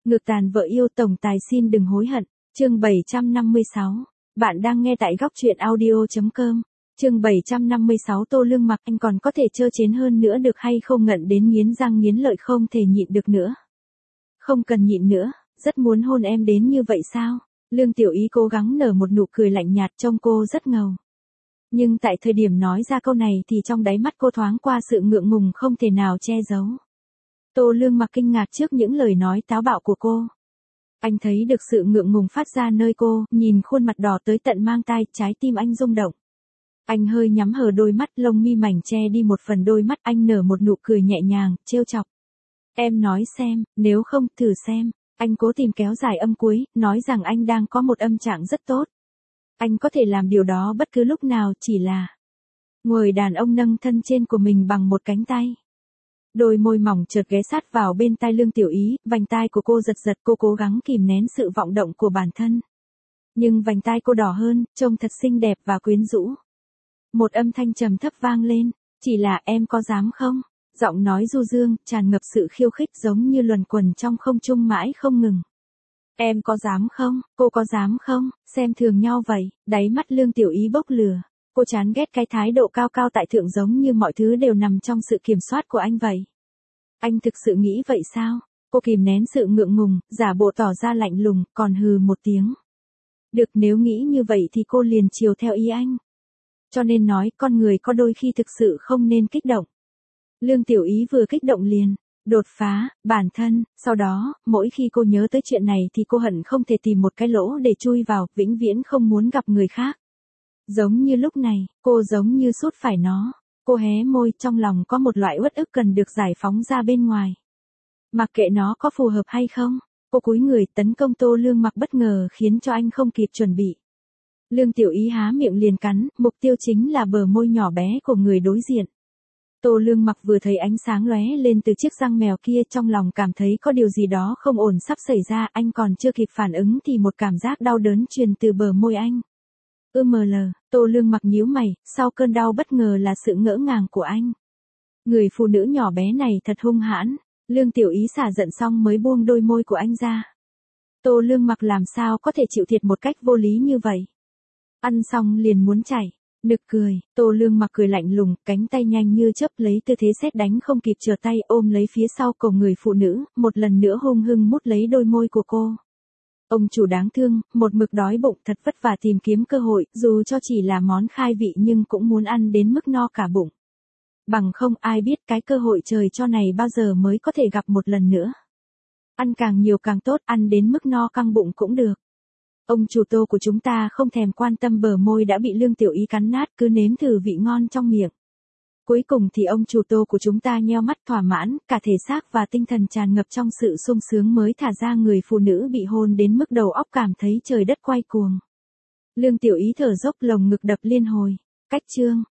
Ngược tàn vợ yêu tổng tài xin đừng hối hận. Chương 756. Bạn đang nghe tại góc truyện audio.com. Chương 756 Tô Lương Mặc, anh còn có thể trơ trến hơn nữa được hay không, ngận đến nghiến răng nghiến lợi không thể nhịn được nữa. Không cần nhịn nữa, rất muốn hôn em đến như vậy sao? Lương Tiểu Ý cố gắng nở một nụ cười lạnh nhạt, trông cô rất ngầu. Nhưng tại thời điểm nói ra câu này thì trong đáy mắt cô thoáng qua sự ngượng ngùng không thể nào che giấu. Tô Lương Mặc kinh ngạc trước những lời nói táo bạo của cô. Anh thấy được sự ngượng ngùng phát ra nơi cô, nhìn khuôn mặt đỏ tới tận mang tai, trái tim anh rung động. Anh hơi nhắm hờ đôi mắt, lông mi mảnh che đi một phần đôi mắt, anh nở một nụ cười nhẹ nhàng, trêu chọc. Em nói xem, nếu không, thử xem. Anh cố tìm kéo dài âm cuối, nói rằng anh đang có một âm trạng rất tốt. Anh có thể làm điều đó bất cứ lúc nào, chỉ là... Người đàn ông nâng thân trên của mình bằng một cánh tay. Đôi môi mỏng chợt ghé sát vào bên tai Lương Tiểu Ý, vành tai của cô giật giật, cô cố gắng kìm nén sự vọng động của bản thân. Nhưng vành tai cô đỏ hơn, trông thật xinh đẹp và quyến rũ. Một âm thanh trầm thấp vang lên, chỉ là em có dám không? Giọng nói du dương, tràn ngập sự khiêu khích giống như luẩn quẩn trong không trung mãi không ngừng. Em có dám không? Cô có dám không? Xem thường nhau vậy, đáy mắt Lương Tiểu Ý bốc lửa. Cô chán ghét cái thái độ cao cao tại thượng giống như mọi thứ đều nằm trong sự kiểm soát của anh vậy. Anh thực sự nghĩ vậy sao? Cô kìm nén sự ngượng ngùng, giả bộ tỏ ra lạnh lùng, còn hừ một tiếng. Được, nếu nghĩ như vậy thì cô liền chiều theo ý anh. Cho nên nói, con người có đôi khi thực sự không nên kích động. Lương Tiểu Ý vừa kích động liền đột phá bản thân, sau đó, mỗi khi cô nhớ tới chuyện này thì cô hận không thể tìm một cái lỗ để chui vào, vĩnh viễn không muốn gặp người khác. Giống như lúc này, cô giống như sút phải nó. Cô hé môi, trong lòng có một loại uất ức cần được giải phóng ra bên ngoài. Mặc kệ nó có phù hợp hay không, cô cúi người tấn công Tô Lương Mặc bất ngờ khiến cho anh không kịp chuẩn bị. Lương Tiểu Ý há miệng liền cắn, mục tiêu chính là bờ môi nhỏ bé của người đối diện. Tô Lương Mặc vừa thấy ánh sáng lóe lên từ chiếc răng mèo kia, trong lòng cảm thấy có điều gì đó không ổn sắp xảy ra, anh còn chưa kịp phản ứng thì một cảm giác đau đớn truyền từ bờ môi anh. Tô Lương Mặc nhíu mày, sau cơn đau bất ngờ là sự ngỡ ngàng của anh. Người phụ nữ nhỏ bé này thật hung hãn. Lương Tiểu Ý xả giận xong mới buông đôi môi của anh ra. Tô Lương Mặc làm sao có thể chịu thiệt một cách vô lý như vậy. Ăn xong liền muốn chảy. Nực cười, Tô Lương Mặc cười lạnh lùng, cánh tay nhanh như chớp lấy tư thế sét đánh không kịp trở tay ôm lấy phía sau cổ người phụ nữ, một lần nữa hung hăng mút lấy đôi môi của cô. Ông chủ đáng thương, một mực đói bụng thật vất vả tìm kiếm cơ hội, dù cho chỉ là món khai vị nhưng cũng muốn ăn đến mức no cả bụng. Bằng không ai biết cái cơ hội trời cho này bao giờ mới có thể gặp một lần nữa. Ăn càng nhiều càng tốt, ăn đến mức no căng bụng cũng được. Ông chủ Tô của chúng ta không thèm quan tâm bờ môi đã bị Lương Tiểu Ý cắn nát, cứ nếm thử vị ngon trong miệng. Cuối cùng thì ông chủ Tô của chúng ta nheo mắt thỏa mãn, cả thể xác và tinh thần tràn ngập trong sự sung sướng mới thả ra, người phụ nữ bị hôn đến mức đầu óc cảm thấy trời đất quay cuồng. Lương Tiểu Ý thở dốc, lồng ngực đập liên hồi. Cách chương,